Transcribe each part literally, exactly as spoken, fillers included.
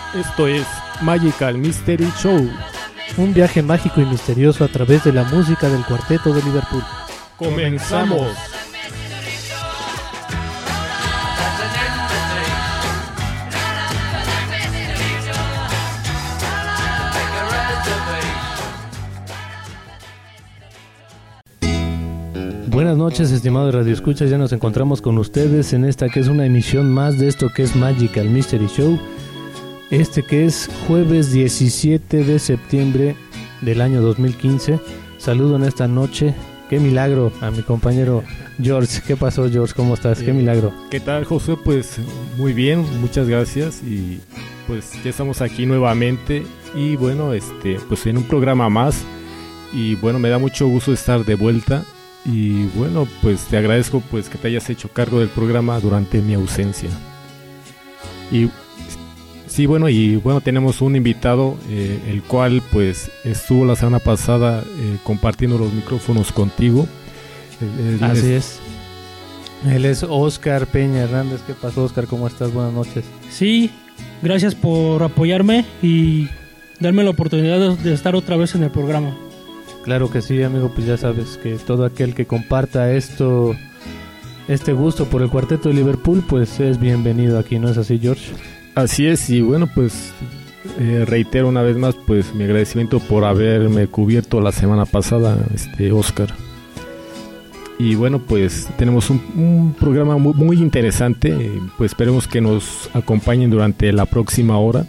Esto es Magical Mystery Show, un viaje mágico y misterioso a través de la música del Cuarteto de Liverpool. ¡Comenzamos! Buenas noches, estimados radioescuchas, ya nos encontramos con ustedes en esta que es una emisión más de esto que es Magical Mystery Show. Este que es jueves diecisiete de septiembre del año dos mil quince. Saludo en esta noche, qué milagro, a mi compañero George. ¿Qué pasó, George? ¿Cómo estás? Qué milagro. ¿Qué tal, José? Pues muy bien, muchas gracias y pues ya estamos aquí nuevamente y bueno, este, pues en un programa más y bueno, me da mucho gusto estar de vuelta. Y bueno, pues te agradezco pues que te hayas hecho cargo del programa durante mi ausencia. Y sí, bueno, y bueno, tenemos un invitado, eh, el cual pues estuvo la semana pasada eh, compartiendo los micrófonos contigo. Eh, eh, Así es. Él es Oscar Peña Hernández. ¿Qué pasó, Oscar? ¿Cómo estás? Buenas noches. Sí, gracias por apoyarme y darme la oportunidad de estar otra vez en el programa. Claro que sí, amigo, pues ya sabes que todo aquel que comparta esto, este gusto por el Cuarteto de Liverpool, pues es bienvenido aquí, ¿no es así, George? Así es, y bueno, pues eh, reitero una vez más pues mi agradecimiento por haberme cubierto la semana pasada, este Oscar. Y bueno, pues tenemos un, un programa muy, muy interesante, pues esperemos que nos acompañen durante la próxima hora.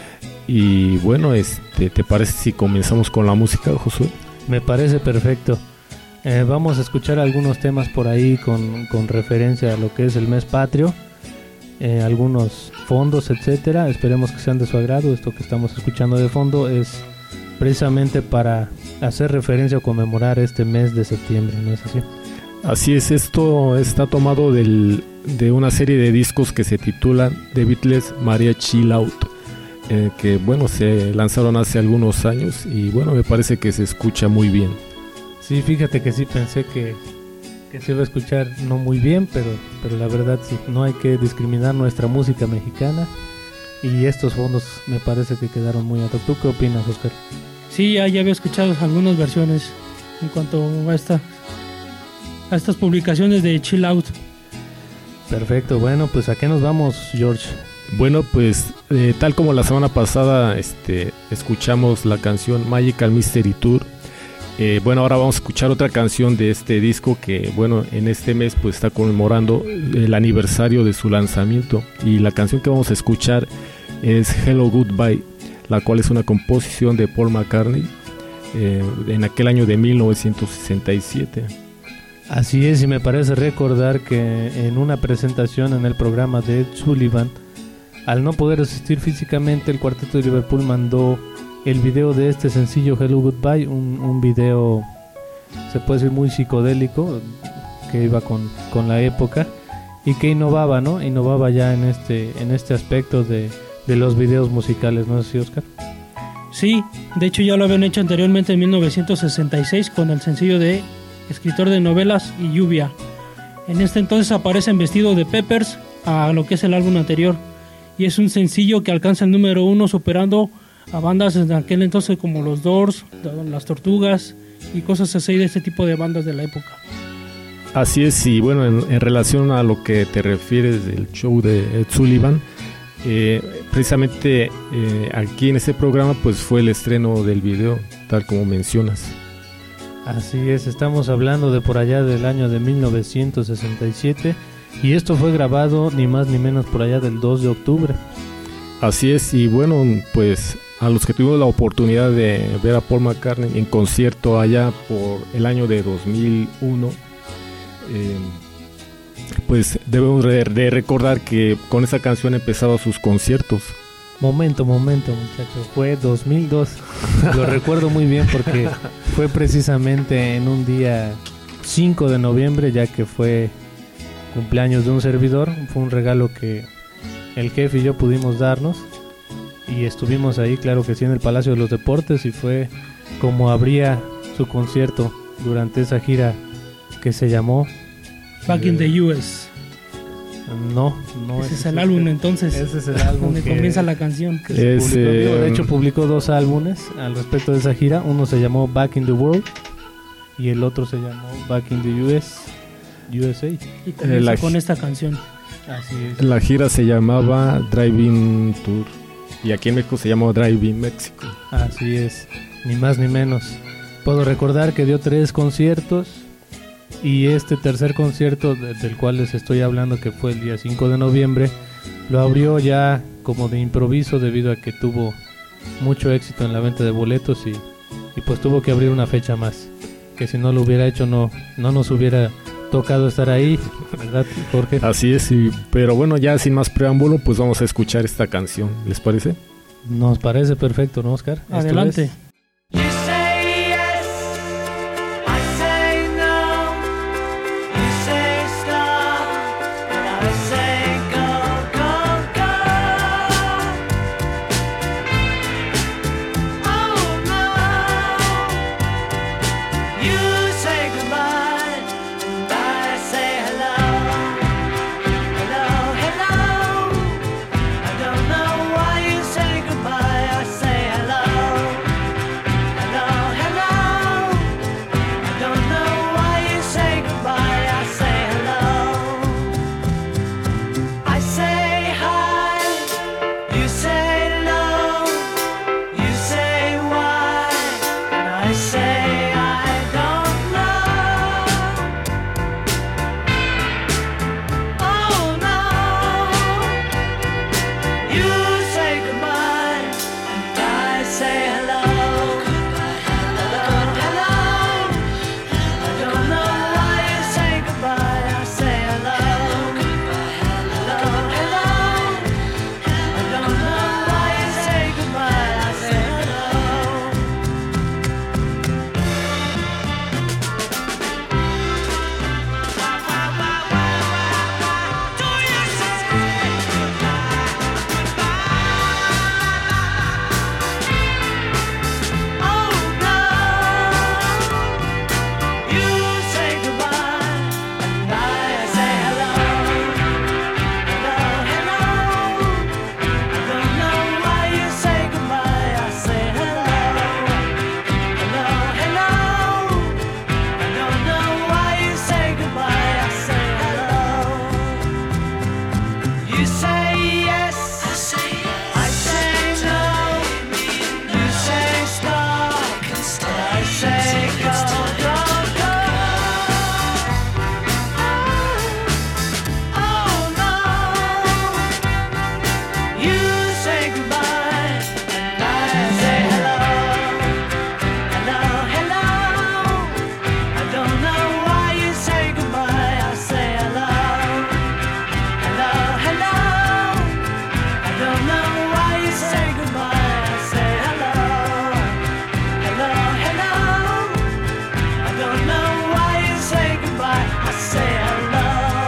Y bueno, este, ¿te parece si comenzamos con la música, Josué? Me parece perfecto. Eh, vamos a escuchar algunos temas por ahí con, con referencia a lo que es el mes patrio, eh, algunos fondos, etcétera. Esperemos que sean de su agrado. Esto que estamos escuchando de fondo es precisamente para hacer referencia o conmemorar este mes de septiembre, ¿no es así? Así es, esto está tomado del, de una serie de discos que se titulan The Beatles Maria Chill Out. Eh, que bueno, se lanzaron hace algunos años y bueno, me parece que se escucha muy bien. Sí, fíjate que sí pensé que, que se iba a escuchar no muy bien, pero, pero la verdad sí, no hay que discriminar nuestra música mexicana y estos fondos me parece que quedaron muy altos. ¿Tú qué opinas, Oscar? Sí, ya, ya había escuchado algunas versiones en cuanto a, esta, a estas publicaciones de Chill Out. Perfecto, bueno, pues ¿a qué nos vamos, George? Bueno, pues eh, tal como la semana pasada este, escuchamos la canción Magical Mystery Tour, eh, bueno, ahora vamos a escuchar otra canción de este disco que, bueno, en este mes pues está conmemorando el aniversario de su lanzamiento y la canción que vamos a escuchar es Hello Goodbye, la cual es una composición de Paul McCartney eh, en aquel año de mil novecientos sesenta y siete. Así es, y me parece recordar que en una presentación en el programa de Ed Sullivan, al no poder asistir físicamente, el Cuarteto de Liverpool mandó el video de este sencillo Hello Goodbye, un, un video, se puede decir, muy psicodélico, que iba con, con la época y que innovaba, ¿no? Innovaba ya en este, en este aspecto de, de los videos musicales, ¿no es así, Oscar? Sí, de hecho ya lo habían hecho anteriormente en mil novecientos sesenta y seis con el sencillo de Escritor de Novelas y Lluvia. En este entonces aparecen vestido de Peppers a lo que es el álbum anterior. Y es un sencillo que alcanza el número uno superando a bandas en aquel entonces como los Doors, las Tortugas y cosas así de este tipo de bandas de la época. Así es, y bueno, en, en relación a lo que te refieres del show de Ed Sullivan, eh, precisamente eh, aquí en este programa pues fue el estreno del video, tal como mencionas. Así es, estamos hablando de por allá del año de mil novecientos sesenta y siete. Y esto fue grabado ni más ni menos por allá del dos de octubre. Así es, y bueno, pues a los que tuvimos la oportunidad de ver a Paul McCartney en concierto allá por el año de dos mil uno, eh, pues debemos de, de recordar que con esa canción empezaba sus conciertos. Momento, momento, muchachos, fue dos mil dos. Lo recuerdo muy bien porque fue precisamente en un día cinco de noviembre, ya que fue cumpleaños de un servidor. Fue un regalo que el jefe y yo pudimos darnos y estuvimos ahí, claro que sí, en el Palacio de los Deportes, y fue como abría su concierto durante esa gira que se llamó Back in the U S. No, no. Ese es el álbum, entonces. Ese es el álbum donde que, comienza la canción. que se Es, publicó. eh, De hecho, publicó dos álbumes al respecto de esa gira. Uno se llamó Back in the World y el otro se llamó Back in the U S, U S A. Y comienza la con gi- esta canción. Así es. La gira se llamaba Driving Tour y aquí en México se llamó Driving México. Así es, ni más ni menos. Puedo recordar que dio tres conciertos y este tercer concierto de- del cual les estoy hablando, que fue el día cinco de noviembre, lo abrió ya como de improviso debido a que tuvo mucho éxito en la venta de boletos y, y pues tuvo que abrir una fecha más, que si no lo hubiera hecho no, no nos hubiera tocado estar ahí, ¿verdad, Jorge? Así es, y- pero bueno, ya sin más preámbulo, pues vamos a escuchar esta canción, ¿les parece? Nos parece perfecto, ¿no, Oscar? Esto Adelante. es- You say yes, I say no. You say stop, and I say go, go, go. Oh no. You say goodbye, and I say hello. Hello, hello. I don't know why you say goodbye. I say hello. Hello, hello. I don't know why you say goodbye. I say hello. I say hi. You say no. You say why. And I say I don't know. Oh no. You say goodbye. And I say hello. Hello, hello. I don't know why you say goodbye. I say hello. Hello, hello. I don't know why you say goodbye. I say hello. Do you say oh no? You say goodbye, and I say hello. Hello, hello. I don't know why you say goodbye. I say hello. Hello, hello. I don't know why you say goodbye. I say hello. You say yes. I say yes. I say no. You say stop. I say go, go, go. Oh no. You say goodbye, and I say hello. Hello, hello. I don't know why you say goodbye. I say hello. Hello, hello. I don't know why you say goodbye. I say hello. Hello, hello. I don't know why you say goodbye. I say hello.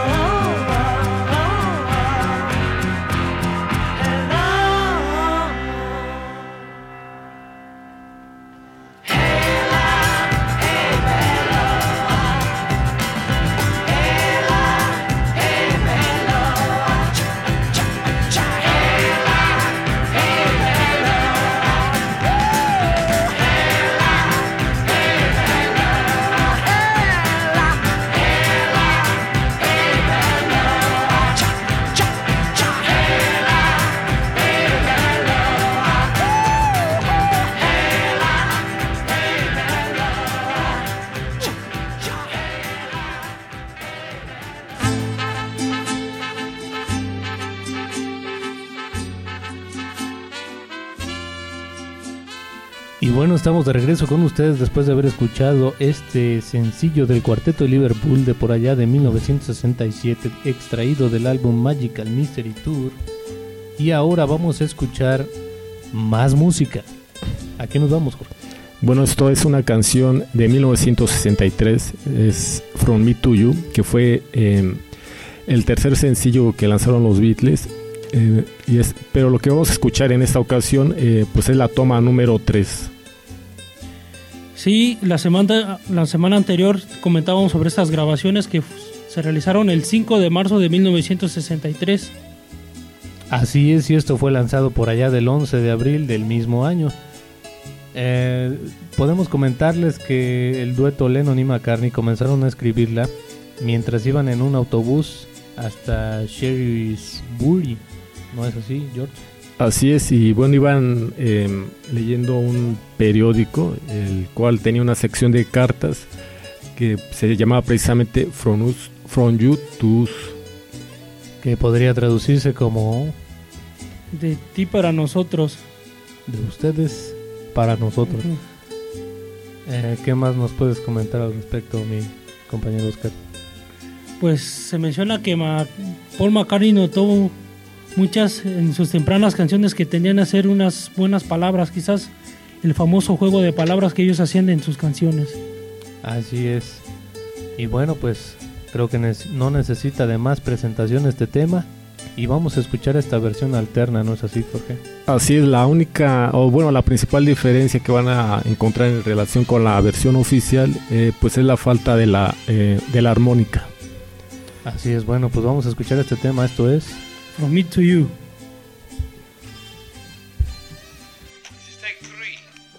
Y bueno, estamos de regreso con ustedes después de haber escuchado este sencillo del Cuarteto de Liverpool de por allá de mil novecientos sesenta y siete, extraído del álbum Magical Mystery Tour. Y ahora vamos a escuchar más música. ¿A qué nos vamos, Jorge? Bueno, esto es una canción de mil novecientos sesenta y tres, es From Me to You, que fue eh, el tercer sencillo que lanzaron los Beatles. Eh, y es, pero lo que vamos a escuchar en esta ocasión eh, pues es la toma número tres. Sí, la semana, la semana anterior comentábamos sobre estas grabaciones que f- Se realizaron el cinco de marzo de mil novecientos sesenta y tres. Así es, y esto fue lanzado por allá del once de abril del mismo año. Eh, podemos comentarles que el dueto Lennon y McCartney comenzaron a escribirla mientras iban en un autobús hasta Shrewsbury. ¿No es así, George? Así es, y bueno, iban eh, leyendo un periódico, el cual tenía una sección de cartas que se llamaba precisamente From, Us, From You to Us. Que podría traducirse como De ti para nosotros. de ustedes para nosotros. Ujú. Eh, ¿Qué más nos puedes comentar al respecto, mi compañero Oscar? Pues se menciona que Ma- Paul McCartney notó muchas en sus tempranas canciones que tenían a hacer unas buenas palabras, quizás el famoso juego de palabras que ellos hacían en sus canciones. Así es. Y bueno, pues creo que ne- no necesita de más presentación este tema. Y vamos a escuchar esta versión alterna, ¿no es así, Jorge? Así es, la única, o bueno, la principal diferencia que van a encontrar en relación con la versión oficial, eh, pues es la falta de la, eh, de la armónica. Así es, bueno, pues vamos a escuchar este tema. Esto es From Me to You. Take three.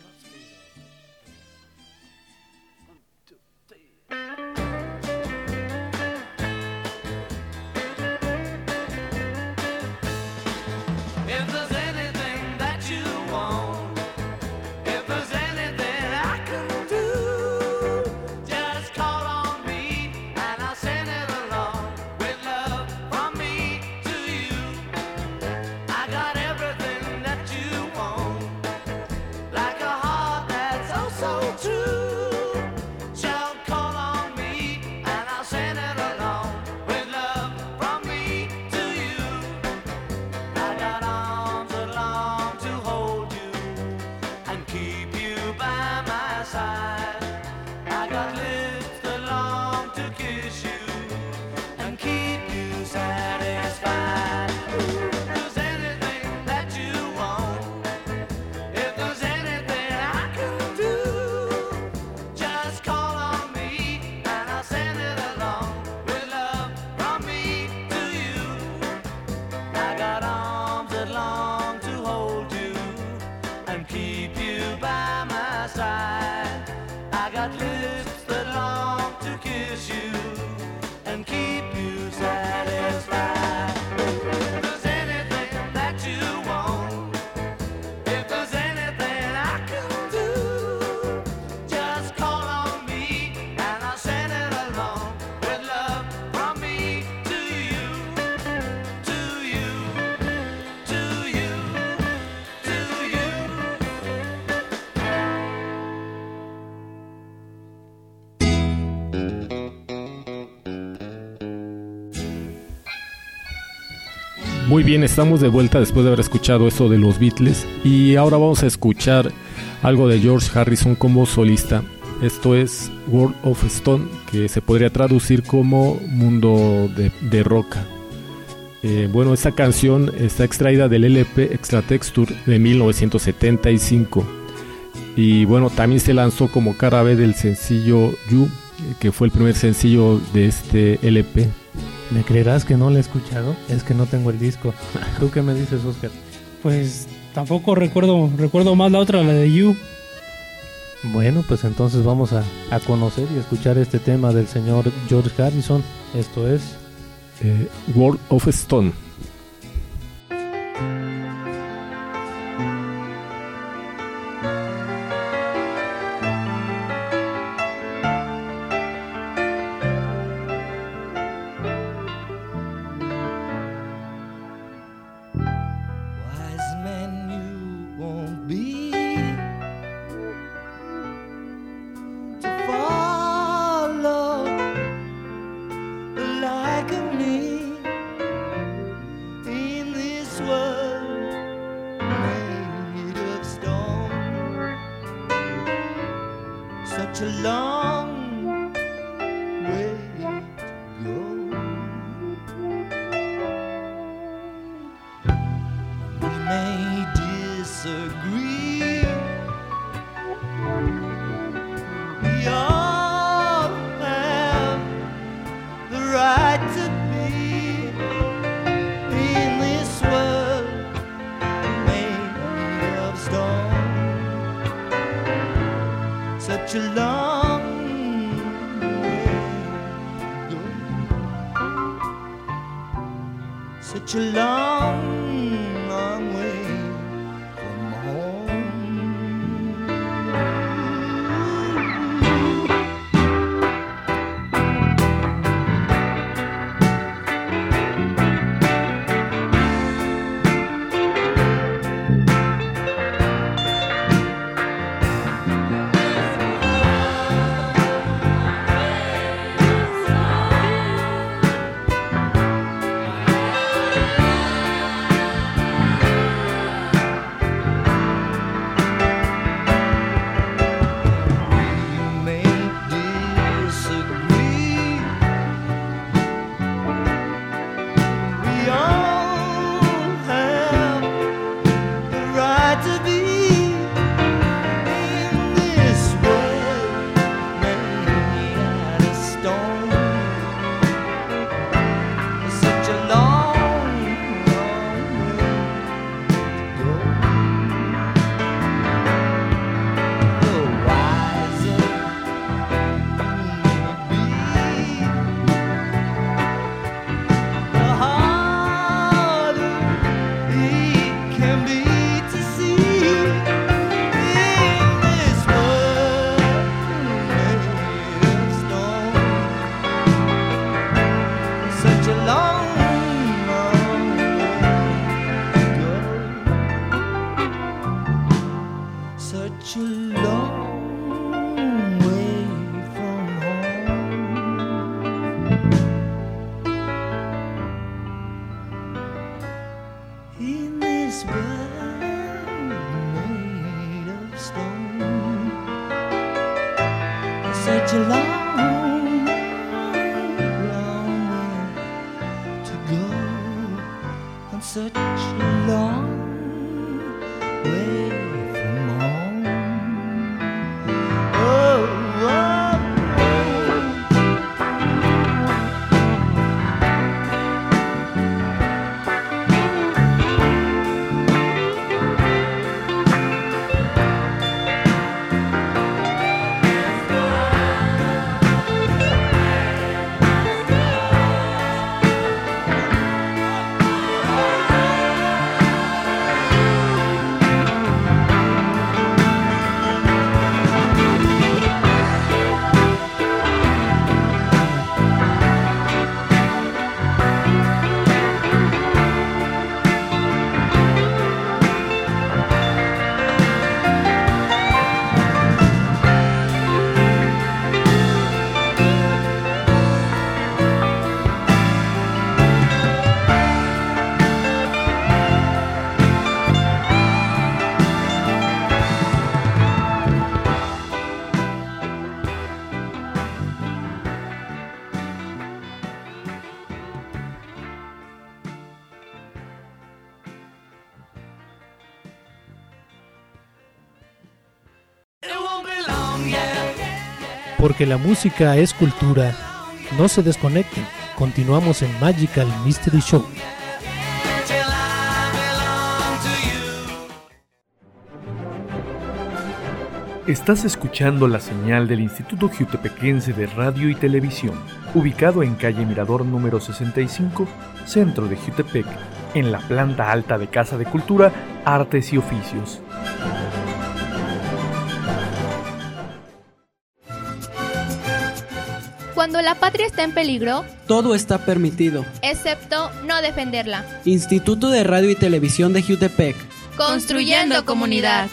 If there's anything that you want, if there's anything I can do, just call on me and I'll send it along with love from me to you. I got everything that you want, like a heart that's oh so true. Just call on me and I'll send it along with love from me to you. I got arms that long to hold you and keep you by my side. I got lips that long to kiss you and keep you satisfied. If there's anything that you want, if there's anything I can do, just call on me and I'll send it along with love from me to you. I got arms that long to hold you and keep you by my side. I got lips that long to kiss you and keep you satisfied. If there's anything that you want, if there's anything I can do, just call on me and I'll send it along with love from me to you, to you, to you, to you. Muy bien, estamos de vuelta después de haber escuchado eso de los Beatles y ahora vamos a escuchar algo de George Harrison como solista. Esto es World of Stone, que se podría traducir como Mundo de, de Roca. Eh, bueno, esta canción está extraída del L P Extra Texture de mil novecientos setenta y cinco y bueno, también se lanzó como cara B del sencillo You, que fue el primer sencillo de este L P. ¿Me creerás que no lo he escuchado? Es que no tengo el disco. ¿Tú qué me dices, Oscar? Pues tampoco recuerdo, recuerdo más la otra, la de You. Bueno, pues entonces vamos a, a conocer y escuchar este tema del señor George Harrison. Esto es eh, World of Stone. Wise men you won't be to follow the like of me in this world made of stone. Such a long way to go. We may disagree. We all have the right such a long, long way from home. Such a long, long way to go, and such a long way from home. Oh, oh, Porque la música es cultura. No se desconecten. Continuamos en Magical Mystery Show. Estás escuchando la señal del Instituto Jutepequense de Radio y Televisión, ubicado en calle Mirador número sesenta y cinco, centro de Jutepec, en la planta alta de Casa de Cultura, Artes y Oficios. Cuando la patria está en peligro, todo está permitido, excepto no defenderla. Instituto de Radio y Televisión de Jutepec. Construyendo comunidad.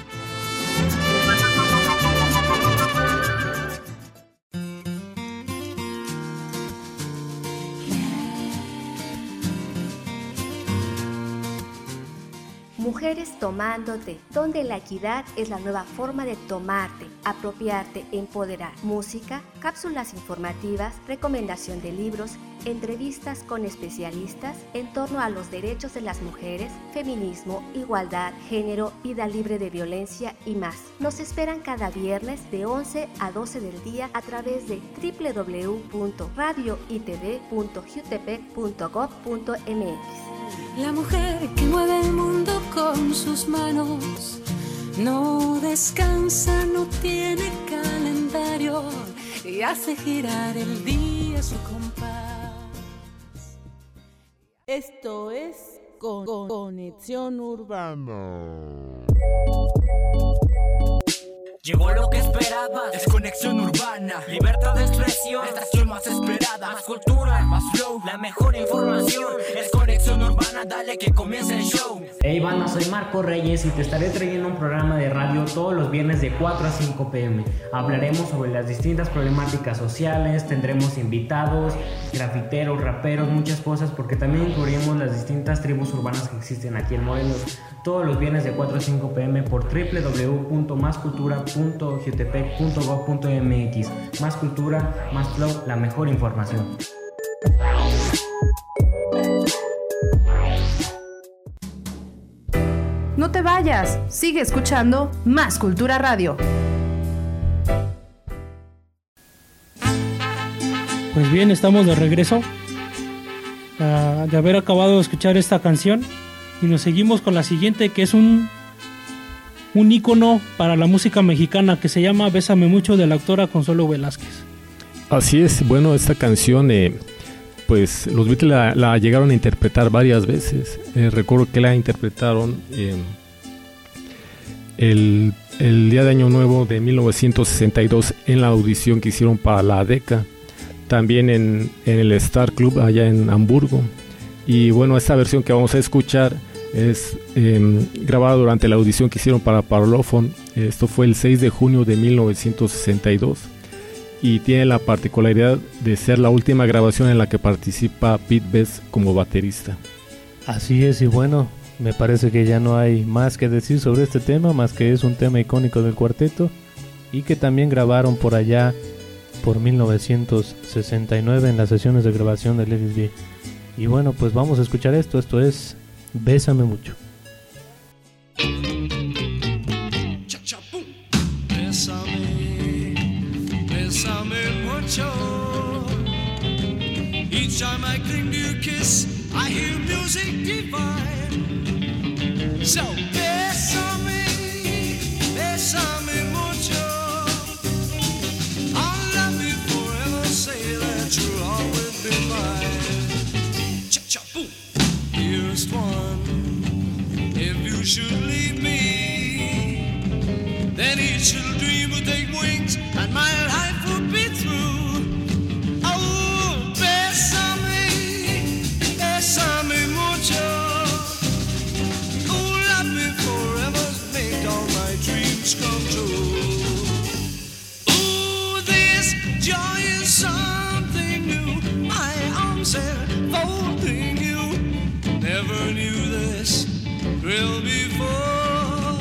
Mujeres tomándote, donde la equidad es la nueva forma de tomarte, apropiarte, empoderar. Música, cápsulas informativas, recomendación de libros, entrevistas con especialistas en torno a los derechos de las mujeres, feminismo, igualdad, género, vida libre de violencia y más. Nos esperan cada viernes de once a doce del día a través de doble u doble u doble u punto radio y t v punto jutepec punto gob punto m x. La mujer que mueve el mundo con sus manos no descansa, no tiene calendario y hace girar el día a su compás. Esto es con, con, Conexión Urbana. Llegó lo que esperabas, es Conexión Urbana. Libertad de expresión, estación más esperada. Más cultura, más flow, la mejor información. Es Conexión Urbana, dale que comience el show. Hey banda, soy Marco Reyes y te estaré trayendo un programa de radio todos los viernes de cuatro a cinco pm. Hablaremos sobre las distintas problemáticas sociales, tendremos invitados, grafiteros, raperos, muchas cosas, porque también incluiremos las distintas tribus urbanas que existen aquí en Morelos. Todos los viernes de cuatro a cinco pm por doble u doble u doble u punto más cultura punto jutepec punto gob punto m x. Más cultura, más flow, la mejor información. No te vayas, sigue escuchando Más Cultura Radio. Pues bien, estamos de regreso uh, de haber acabado de escuchar esta canción y nos seguimos con la siguiente, que es un un ícono para la música mexicana, que se llama Bésame Mucho, de la autora Consuelo Velázquez. Así es, bueno, esta canción eh, pues los Beatles la, la llegaron a interpretar varias veces. Eh, recuerdo que la interpretaron eh, el, el día de Año Nuevo de mil novecientos sesenta y dos en la audición que hicieron para la DECA, también en, en el Star Club allá en Hamburgo. Y bueno, esta versión que vamos a escuchar es eh, grabada durante la audición que hicieron para Parlophone. Esto fue el seis de junio de mil novecientos sesenta y dos y tiene la particularidad de ser la última grabación en la que participa Pete Best como baterista. Así es, y bueno, me parece que ya no hay más que decir sobre este tema, más que es un tema icónico del cuarteto y que también grabaron por allá por mil novecientos sesenta y nueve en las sesiones de grabación de Let It Be. Y bueno, pues vamos a escuchar esto, esto es Bésame Mucho. Bésame, bésame mucho. Each time I cling to your kiss, I hear music divine. So bésame, bésame mucho. I'll love you forever, say that you'll always be mine. Cha-cha-boom. Dearest one, if you should leave me, then each little dream would take wings and my life would be through. Oh, bésame, bésame mucho. Oh, love me forever, make all my dreams come true. Oh, this joy is something new, my arms enfolding you. Never knew this thrill before.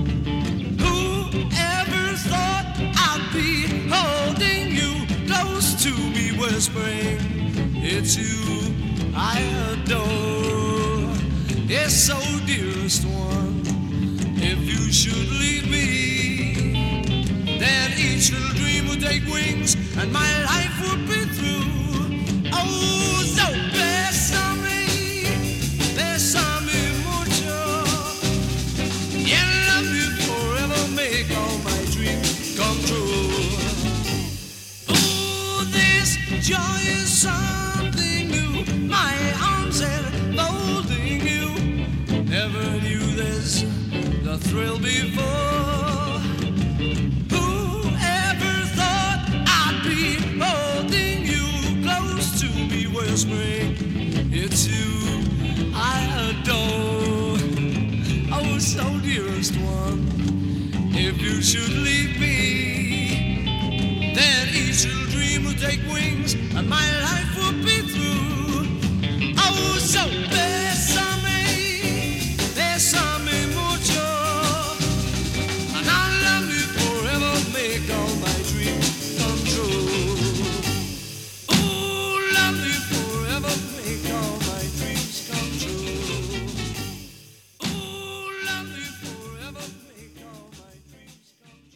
Whoever thought I'd be holding you close to me, whispering, it's you I adore. Yes, so dearest one, if you should leave me, then each little dream would take wings and my life would be through. Oh, so bésame, bésame mucho. Yeah, love you forever, make all my dreams come true. Oh, this joy is something new, my arms enfolding you. Never knew this, the thrill before. Whoever thought I'd be holding you close to me, whispering, it's you I adore. Oh, so dearest one, if you should leave me, then each little dream will take wings and my life will be through. Oh, so bésame, bésame mucho, and I'll love you forever, make all my dreams come true. Oh, love you forever, make all my dreams come true. Oh, love you forever, make all my dreams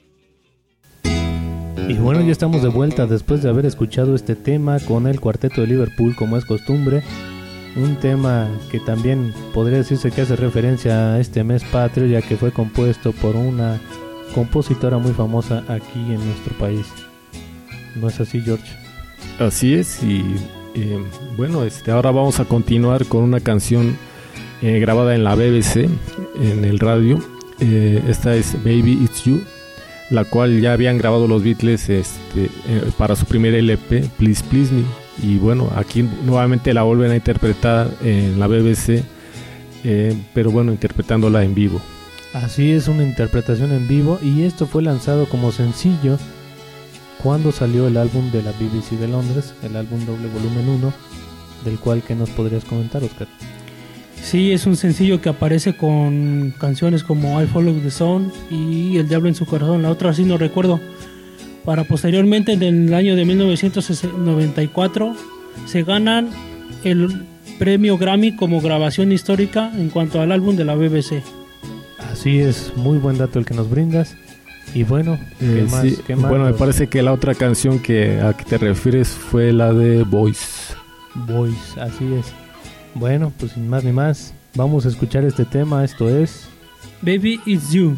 come true. Y bueno, ya estamos de vuelta después de haber escuchado este tema con el Cuarteto de Liverpool, como es costumbre. Un tema que también podría decirse que hace referencia a este mes patrio, ya que fue compuesto por una compositora muy famosa aquí en nuestro país. ¿No es así, George? Así es, y eh, bueno, este, ahora vamos a continuar con una canción eh, grabada en la B B C, en el radio. Eh, esta es Baby It's You, la cual ya habían grabado los Beatles este, eh, para su primer L P, Please Please Me. Y bueno, aquí nuevamente la vuelven a interpretar en la B B C, eh, pero bueno, interpretándola en vivo. Así es, una interpretación en vivo, y esto fue lanzado como sencillo cuando salió el álbum de la B B C de Londres, el álbum doble volumen uno, del cual, ¿qué nos podrías comentar, Oscar? Sí, es un sencillo que aparece con canciones como I Follow the Sun y El Diablo en su Corazón, la otra sí no recuerdo. Para posteriormente, en el año de mil novecientos noventa y cuatro, se ganan el premio Grammy como grabación histórica en cuanto al álbum de la B B C. Así es, muy buen dato el que nos brindas. Y bueno, ¿qué eh, más? Sí. ¿Qué más? Bueno, me parece que la otra canción que a que te refieres fue la de Boys. Boys, así es. Bueno, pues sin más ni más, vamos a escuchar este tema. Esto es Baby It's You.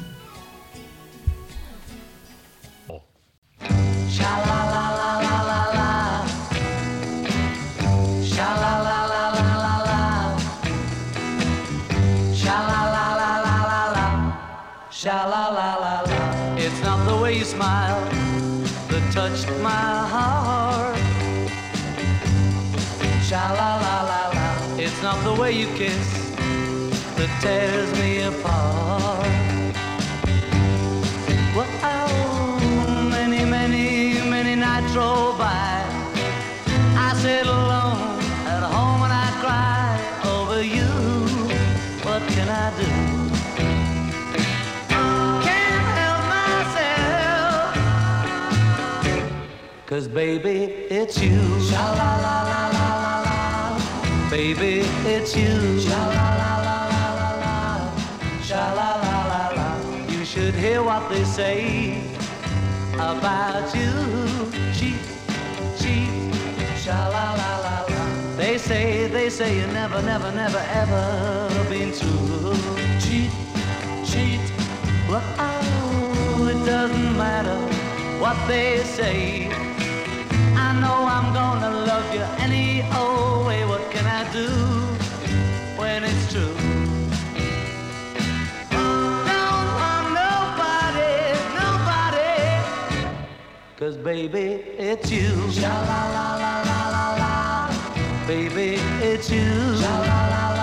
Sha-la-la-la-la. It's not the way you smile that touched my heart. Sha-la-la-la-la. It's not the way you kiss that tears me apart. Well, many, many, many nights roll by. I sit alone at home and I cry over you. What can I do? Cause baby, it's you. Sha-la-la-la-la-la-la. Baby, it's you. Sha-la-la-la-la-la-la. Sha-la-la-la-la. You should hear what they say about you. Cheat, cheat. Sha-la-la-la-la. They say, they say you never, never, never, ever been true. Cheat, cheat. Well, oh, it doesn't matter what they say. I know I'm gonna love you any old way. What can I do when it's true? Don't want nobody, nobody. Cause baby, it's you. Sha-la-la-la-la-la-la. Baby, it's you. Sha-la-la-la-la-la-la.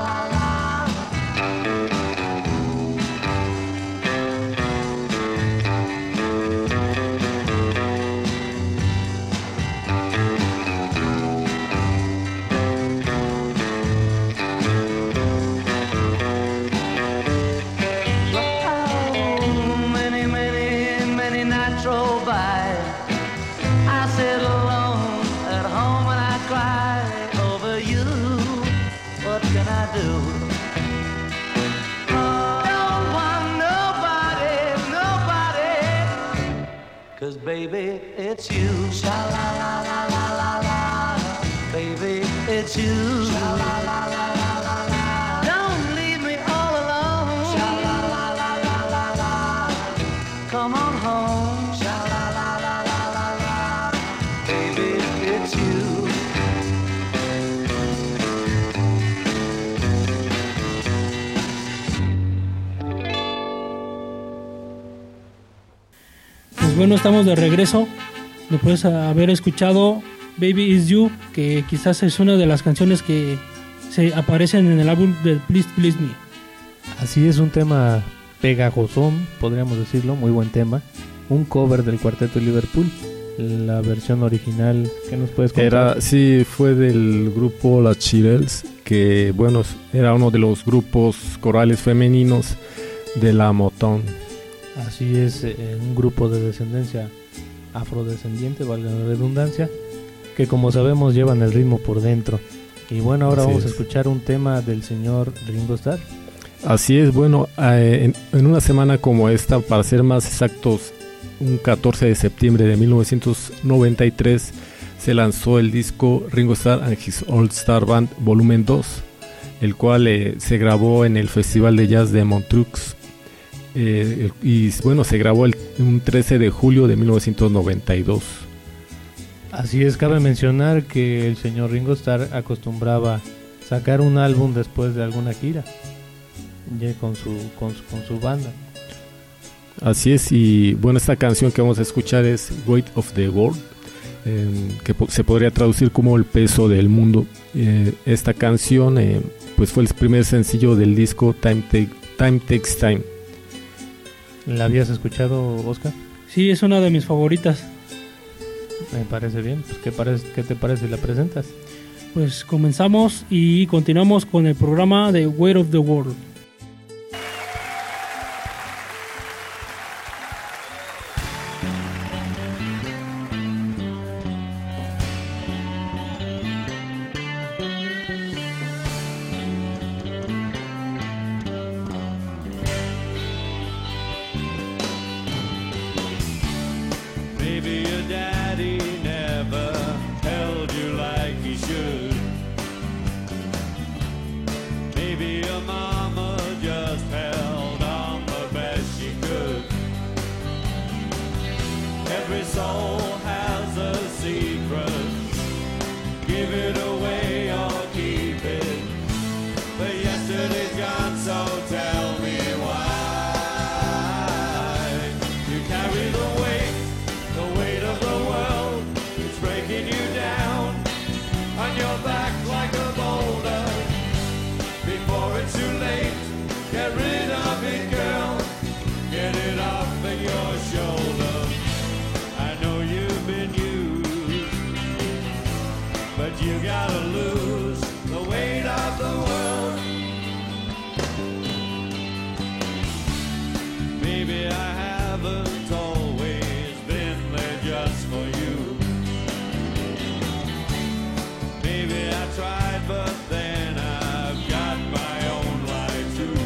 Cause baby, it's you. Sha-la-la-la-la-la-la. Baby, it's you. Sha-la-la-la-la-la-la. Don't leave me all alone. Sha-la-la-la-la-la-la. Come on home. Sha-la-la-la-la-la-la. Baby, it's you. Bueno, estamos de regreso después de haber escuchado Baby Is You, que quizás es una de las canciones que se aparecen en el álbum de Please Please Me. Así es, un tema pegajosón, podríamos decirlo, muy buen tema. Un cover del Cuarteto de Liverpool. La versión original, ¿qué nos puedes contar? Era, sí, fue del grupo Las Shirelles, que bueno, era uno de los grupos corales femeninos de la Motown. Así es, eh, un grupo de descendencia afrodescendiente, vale la redundancia, que como sabemos llevan el ritmo por dentro. Y bueno, ahora Así vamos es. a escuchar un tema del señor Ringo Starr. Así es, bueno, eh, en, en una semana como esta, para ser más exactos, un catorce de septiembre de mil novecientos noventa y tres, se lanzó el disco Ringo Starr and His All Star Band Volumen dos, el cual eh, se grabó en el Festival de Jazz de Montreux. Eh, y bueno, se grabó el un trece de julio de mil novecientos noventa y dos. Así es, cabe mencionar que el señor Ringo Starr acostumbraba sacar un álbum después de alguna gira ya con su, con su, con su banda. Así es, y bueno, esta canción que vamos a escuchar es Weight of the World, eh, que po- se podría traducir como el peso del mundo. Eh, esta canción eh, pues fue el primer sencillo del disco Time, Take, Time Takes Time. ¿La habías escuchado, Oscar? Sí, es una de mis favoritas. Me parece bien. Pues, ¿qué, parece, ¿Qué te parece si la presentas? Pues comenzamos y continuamos con el programa de Weight of the World. Maybe your daddy never held you like he should. Maybe your mama just held on the best she could. Every soul has a secret. Give it away or keep it. But yesterday's gone, so tell me why. You carry the weight, the weight of the world. It's breaking you down on your back like a boulder. Before it's too late, get rid of it, girl. Get it off of your shoulder. I know you've been used, but you gotta lose the weight of the world. Maybe I haven't always been there just for you. Maybe I tried, but then I've got my own life too.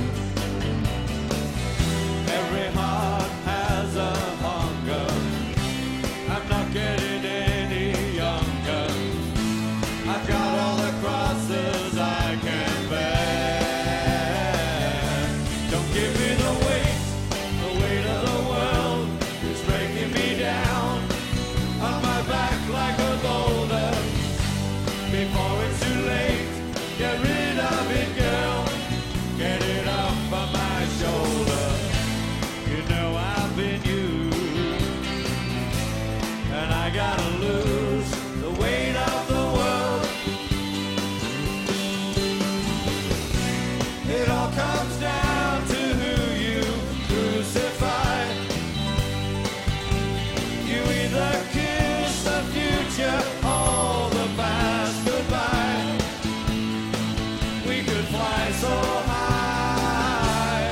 Every heart has a hunger. I'm not getting any younger. I've got all the crosses I can bear. Don't give me the weight, the weight of the world. It's breaking me down on my back like a boulder. Before it's too late, get rid of it, girl. Get it off of my shoulder. You know I've been used, and I gotta lose the weight of the world. It all comes down to who you crucify. You either kiss the future or the past goodbye. We could fly so high.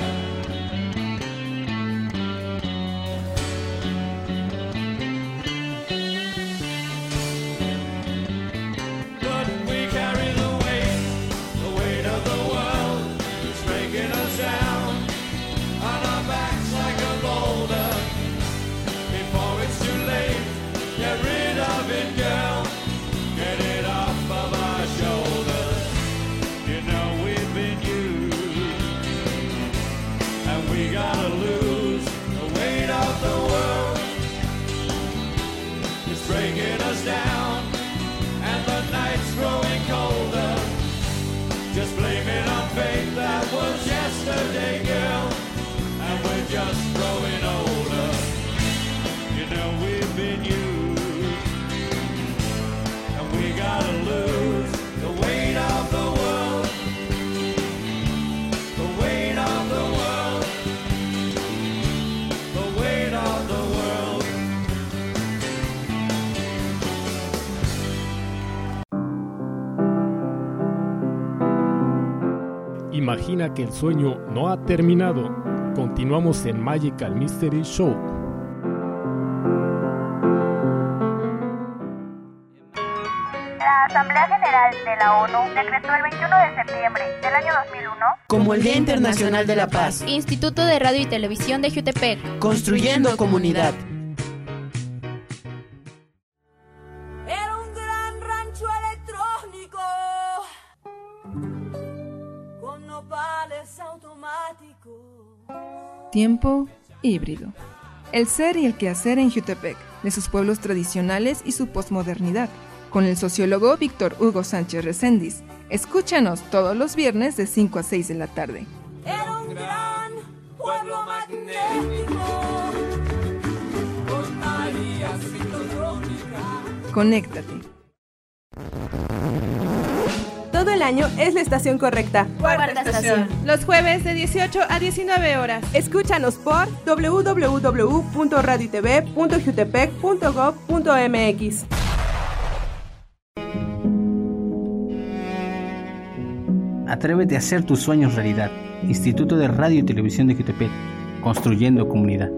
But we carry the weight, the weight of the world. It's breaking us down on our backs like a boulder. Before it's too late, get rid of it, girl. Get it off of our shoulders. You know we've been used, and we gotta lose the weight of the world. It's breaking us down, and the night's growing colder. Just blame it on fate, that was yesterday, girl, and we're just growing older. You know we've been used, and we gotta lose the weight of the world. The weight of the world. The weight of the world. Imagina que el sueño no ha terminado. Continuamos en Magical Mystery Show. La Asamblea General de la ONU decretó el veintiuno de septiembre del año dos mil uno como el Día Internacional de la Paz. Instituto de Radio y Televisión de Jutepec. Construyendo comunidad. Era un gran rancho electrónico con nopales automáticos. Tiempo híbrido. El ser y el quehacer en Jutepec, de sus pueblos tradicionales y su posmodernidad, con el sociólogo Víctor Hugo Sánchez Recendis, Escúchanos todos los viernes de cinco a seis de la tarde. Era un gran pueblo magnético, con María ciclotrónica. Conéctate. Todo el año es la estación correcta. Cuarta estación. Los jueves de dieciocho a diecinueve horas. Escúchanos por doble u doble u doble u punto radio y t v punto jutepec punto gob punto m x. Atrévete a hacer tus sueños realidad. Instituto de Radio y Televisión de Jutepec, construyendo comunidad.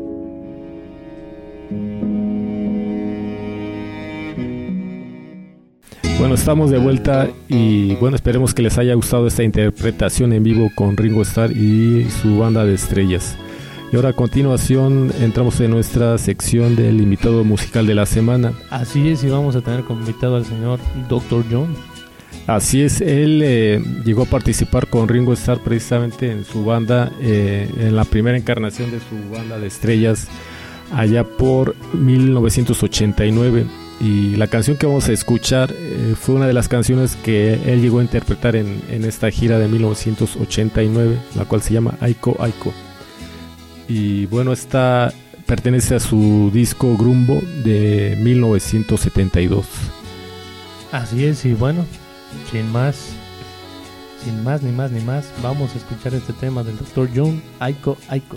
Bueno, estamos de vuelta y bueno, esperemos que les haya gustado esta interpretación en vivo con Ringo Starr y su banda de estrellas. Y ahora a continuación entramos en nuestra sección del invitado musical de la semana. Así es, y vamos a tener como invitado al señor doctor John. Así es, él eh, llegó a participar con Ringo Starr precisamente en su banda, eh, en la primera encarnación de su banda de estrellas allá por mil novecientos ochenta y nueve. Y la canción que vamos a escuchar eh, fue una de las canciones que él llegó a interpretar en, en esta gira de mil novecientos ochenta y nueve, la cual se llama Aiko Aiko. Y bueno, esta pertenece a su disco Grumbo de mil novecientos setenta y dos. Así es, y bueno, sin más, sin más ni más ni más, vamos a escuchar este tema del doctor John, Aiko Aiko.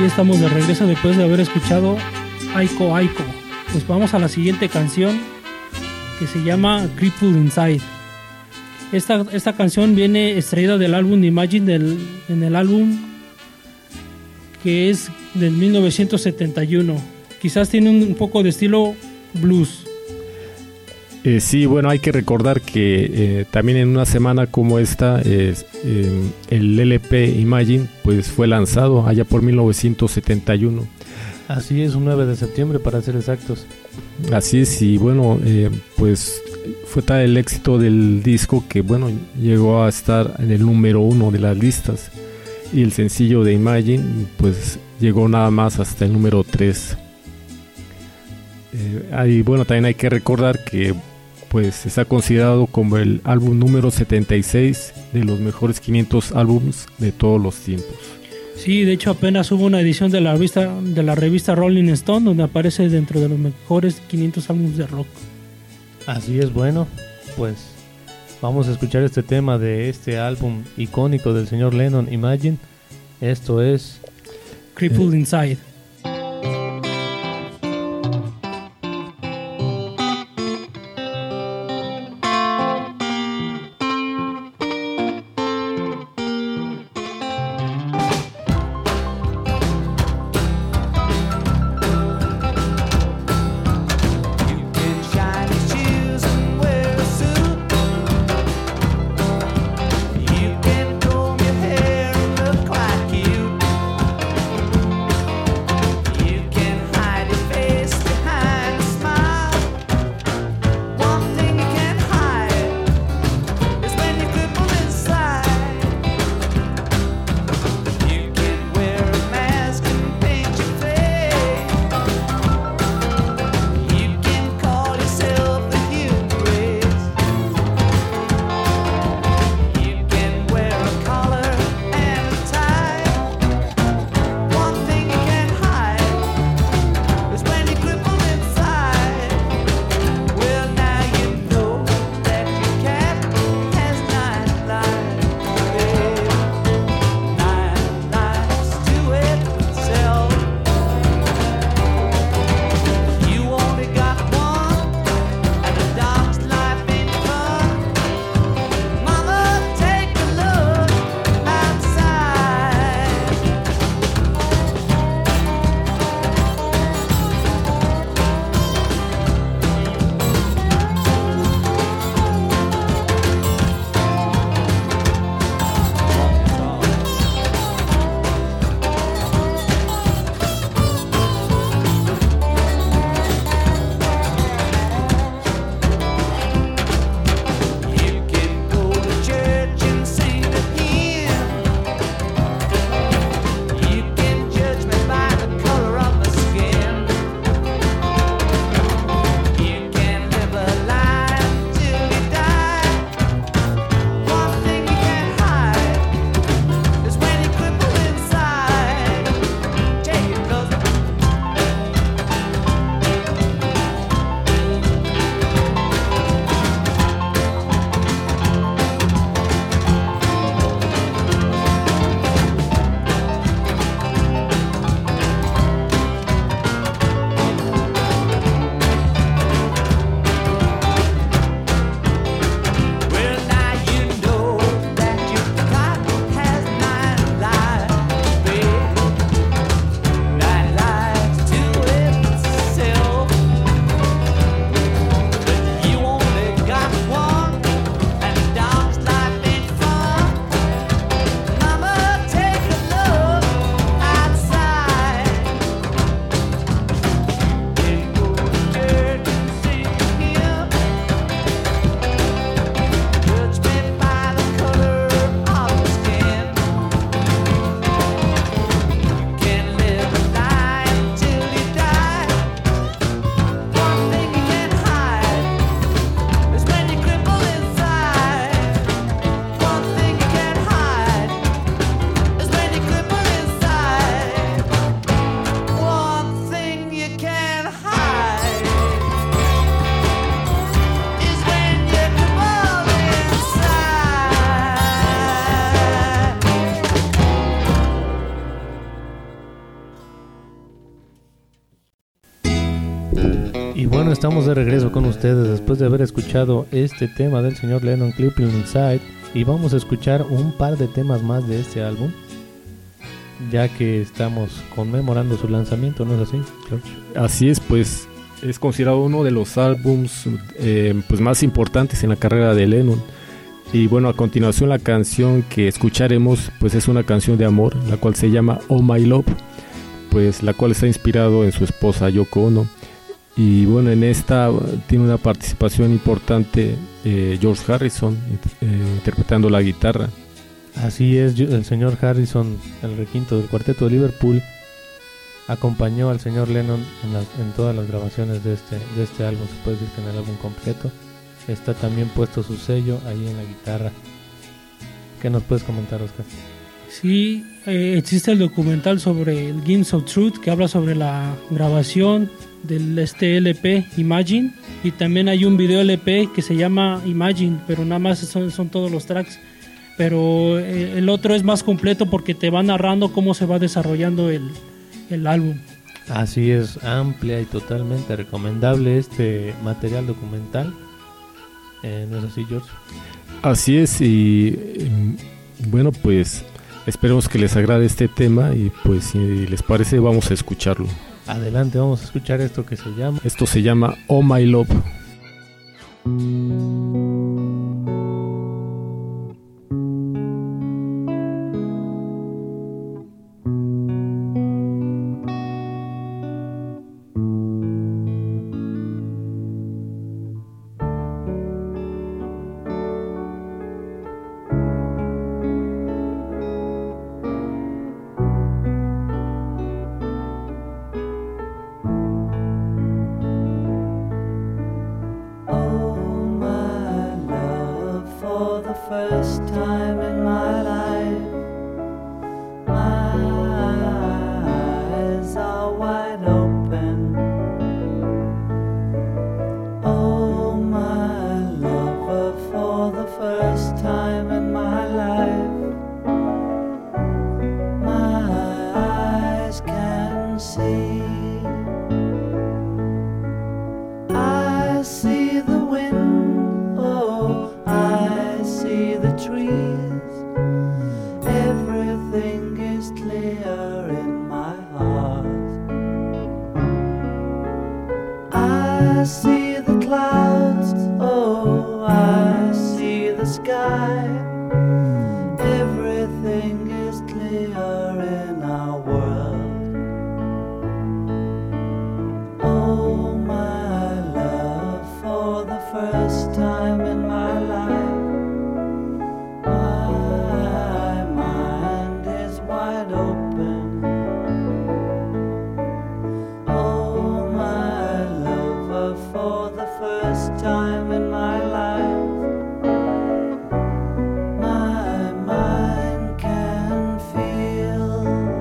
estamos de regreso después de haber escuchado Aiko Aiko. Pues vamos a la siguiente canción, que se llama Crippled Inside. Esta, esta canción viene extraída del álbum Imagine, del, en el álbum que es del mil novecientos setenta y uno. Quizás tiene un, un poco de estilo blues. Eh, sí, bueno, hay que recordar que eh, también en una semana como esta, eh, eh, el L P Imagine pues fue lanzado allá por mil novecientos setenta y uno. Así es, un nueve de septiembre para ser exactos. Así es, y bueno, eh, pues fue tal el éxito del disco que bueno, llegó a estar en el número uno de las listas, y el sencillo de Imagine pues llegó nada más hasta el número tres. Eh, y bueno, también hay que recordar que pues está considerado como el álbum número setenta y seis de los mejores quinientos álbumes de todos los tiempos. Sí, de hecho apenas hubo una edición de la revista de la revista Rolling Stone donde aparece dentro de los mejores quinientos álbumes de rock. Así es, bueno, pues vamos a escuchar este tema de este álbum icónico del señor Lennon, Imagine. Esto es Crippled eh, Inside. You can comb your hair and look quite cute. Y bueno, estamos de regreso con ustedes después de haber escuchado este tema del señor Lennon, Creeping Inside, y vamos a escuchar un par de temas más de este álbum, ya que estamos conmemorando su lanzamiento, ¿no es así, George? Así es, pues es considerado uno de los álbums eh, pues más importantes en la carrera de Lennon. Y bueno, a continuación la canción que escucharemos pues es una canción de amor, la cual se llama Oh My Love, pues la cual está inspirado en su esposa Yoko Ono. Y bueno, en esta tiene una participación importante eh, George Harrison eh, interpretando la guitarra. Así es, el señor Harrison, el requinto del Cuarteto de Liverpool, acompañó al señor Lennon en, las, en todas las grabaciones de este, de este álbum. Se puede decir que en el álbum completo está también puesto su sello ahí en la guitarra. ¿Qué nos puedes comentar, Oscar? Sí, eh, existe el documental sobre el Games of Truth que habla sobre la grabación del este L P Imagine, y también hay un video L P que se llama Imagine, pero nada más son, son todos los tracks, pero eh, el otro es más completo porque te va narrando cómo se va desarrollando el, el álbum. Así es, amplia y totalmente recomendable este material documental, eh, ¿no es así, George? Así es, y eh, bueno, pues esperemos que les agrade este tema y pues si les parece vamos a escucharlo. Adelante, vamos a escuchar esto que se llama... Esto se llama Oh My Love. First time in my life, my eyes are wide open. Oh, my lover, for the first time in my life, my eyes can see. I see the wind, oh, I see the trees, everything is clear in my heart. I see the clouds, oh, I see the sky, everything is clear in our world. Oh, my love, for the first time in my life, my mind is wide open. Oh, my lover, for the first time in my life, my mind can feel.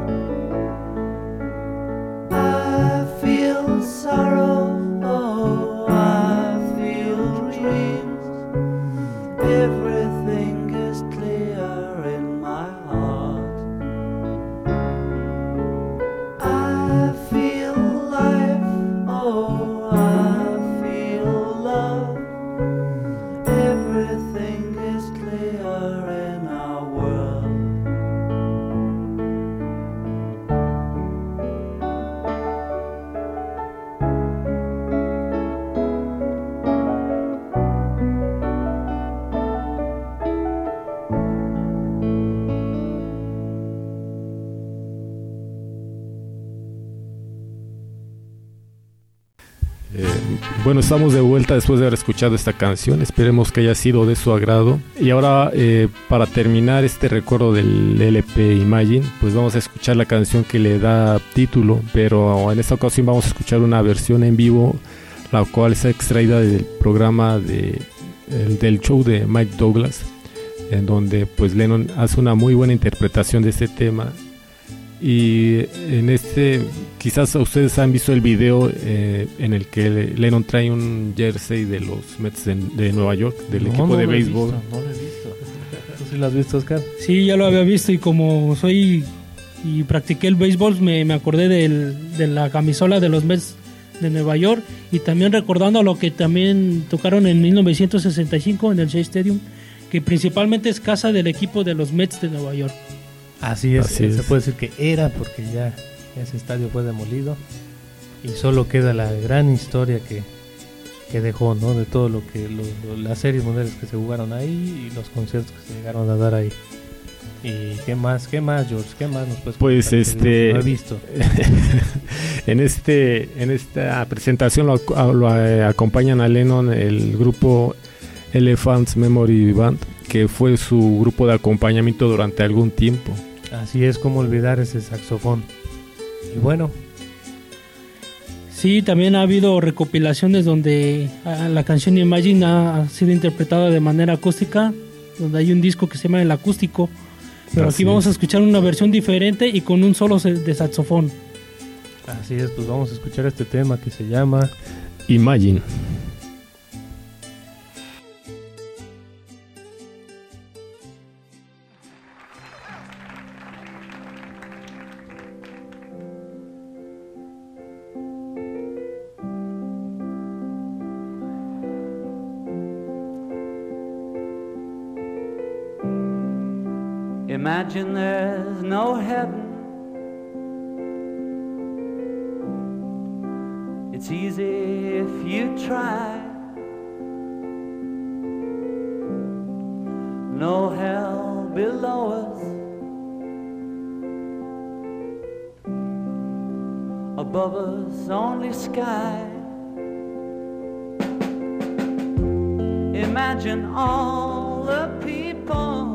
I feel sorrow, oh, I feel dreams, everything is clear in my heart. I feel life, oh, I feel love, everything is clear in our world. Eh, bueno, estamos de vuelta después de haber escuchado esta canción. Esperemos que haya sido de su agrado. Y ahora, eh, para terminar este recuerdo del L P Imagine, pues vamos a escuchar la canción que le da título, pero en esta ocasión vamos a escuchar una versión en vivo, la cual está extraída del programa de, el, del show de Mike Douglas, en donde pues Lennon hace una muy buena interpretación de este tema. Y en este, quizás ustedes han visto el video eh, en el que Lennon trae un jersey de los Mets de, de Nueva York, del no, equipo no de lo béisbol. He visto, no lo he visto. ¿Tú sí lo has visto, Oscar? Sí, ya lo había visto, y como soy y practiqué el béisbol, me, me acordé del, de la camisola de los Mets de Nueva York, y también recordando lo que también tocaron en mil novecientos sesenta y cinco en el Shea Stadium, que principalmente es casa del equipo de los Mets de Nueva York. Así es, Así se es. puede decir que era, porque ya ese estadio fue demolido y solo queda la gran historia que, que dejó, ¿no? De todo lo que lo, lo- las series mundiales que se jugaron ahí y los conciertos que se llegaron a dar ahí. ¿Y qué más? ¿Qué más, George? ¿Qué más nos puedes Pues contar que este no he visto? en este en esta presentación lo, ac- lo, eh, acompañan a Lennon el grupo Elephants Memory Band, que fue su grupo de acompañamiento durante algún tiempo. Así es, como olvidar ese saxofón. Y bueno, Sí, también ha habido recopilaciones donde ah, la canción Imagine ha, ha sido interpretada de manera acústica, donde hay un disco que se llama El Acústico, pero Así aquí vamos es. a escuchar una versión diferente y con un solo se- de saxofón. así es, pues vamos a escuchar este tema que se llama Imagine. Imagine there's no heaven. It's easy if you try. No hell below us. Above us only sky. Imagine all the people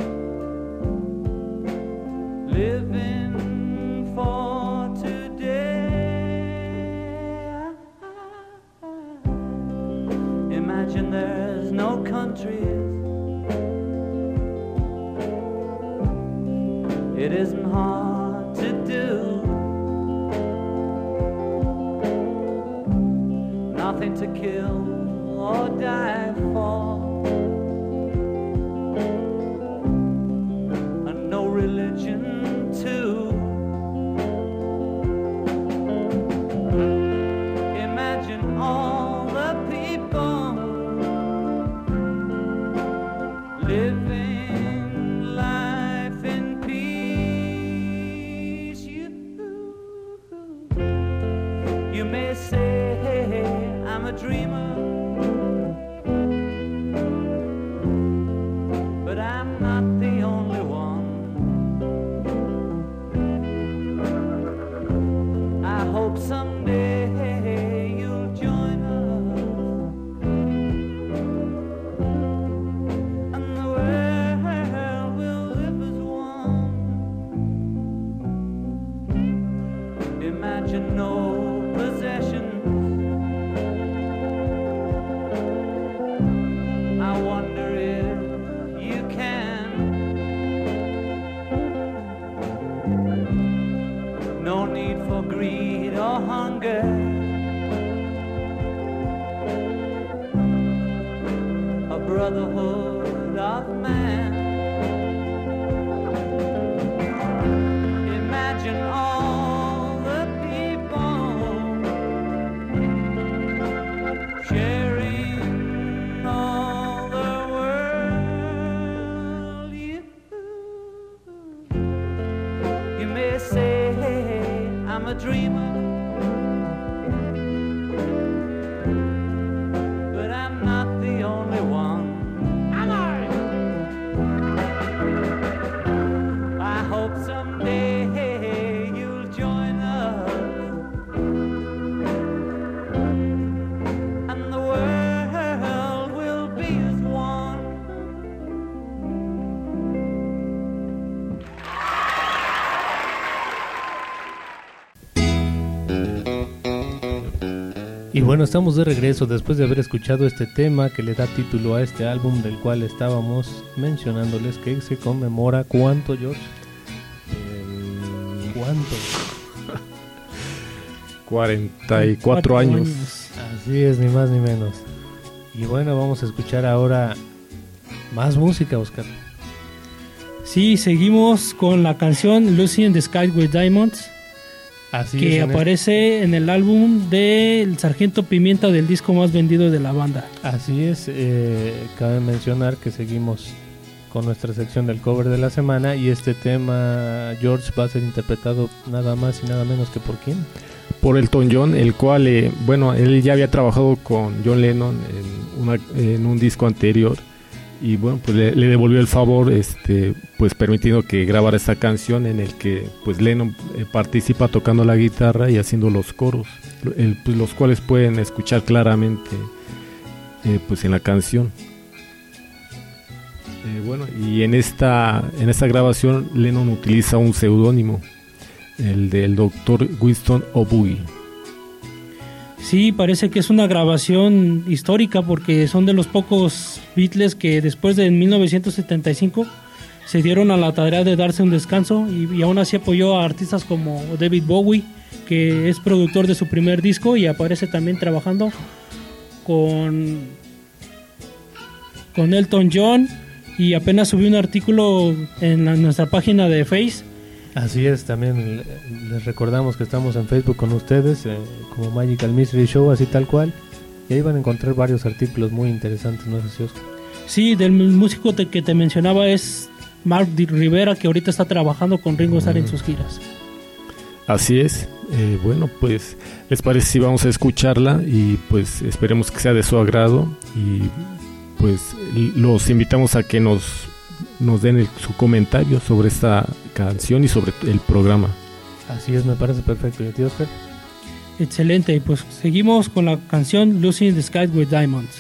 living for today. Imagine there's no countries. It isn't hard to do. Nothing to kill or die for. And no religion too. Imagine all the people living life in peace. You, you may say I'm a dreamer, but I'm not the only one. I hope someday you'll join us, and the world will live as one. Imagine no possessions. I wonder if you can. No need for greed or hunger. A brotherhood of man. Imagine all the people sharing all the world. You, you may say I'm a dreamer, but I'm not the only one. Am I? I hope someday you'll join us, and the world will be as one. Y bueno, estamos de regreso después de haber escuchado este tema que le da título a este álbum, del cual estábamos mencionándoles que se conmemora ¿cuánto, George? ¿Cuánto? cuarenta y cuatro años. Así es, ni más ni menos. Y bueno, vamos a escuchar ahora más música, Oscar. Sí, seguimos con la canción Lucy in the Sky with Diamonds, Así que es, en aparece en el álbum del Sargento Pimienta, del disco más vendido de la banda. Así es, eh, cabe mencionar que seguimos con nuestra sección del cover de la semana y este tema, George, va a ser interpretado nada más y nada menos que por quién. Por Elton John, el cual, eh, bueno, él ya había trabajado con John Lennon en, una, en un disco anterior y bueno, pues le, le devolvió el favor, este, pues permitiendo que grabara esta canción en el que pues Lennon eh, participa tocando la guitarra y haciendo los coros, el, pues, los cuales pueden escuchar claramente eh, pues en la canción. Eh, bueno, y en esta en esta grabación Lennon utiliza un seudónimo, el del doctor Winston O'Boogie. Sí, parece que es una grabación histórica porque son de los pocos Beatles que después de mil novecientos setenta y cinco se dieron a la tarea de darse un descanso y, y aún así apoyó a artistas como David Bowie, que es productor de su primer disco y aparece también trabajando con, con Elton John, y apenas subí un artículo en la, nuestra página de Face. Así es, también les recordamos que estamos en Facebook con ustedes, eh, como Magical Mystery Show, así tal cual, y ahí van a encontrar varios artículos muy interesantes, ¿no es así, Oscar? Sí, del músico te, que te mencionaba es Mark Di Rivera, que ahorita está trabajando con Ringo Starr mm. en sus giras. Así es, eh, bueno, pues les parece si vamos a escucharla y pues esperemos que sea de su agrado y pues los invitamos a que nos nos den el, su comentario sobre esta canción y sobre el programa. Así es, me parece perfecto. ¿Y a ti, Oscar? Excelente, y pues seguimos con la canción Lucy in the Sky with Diamonds.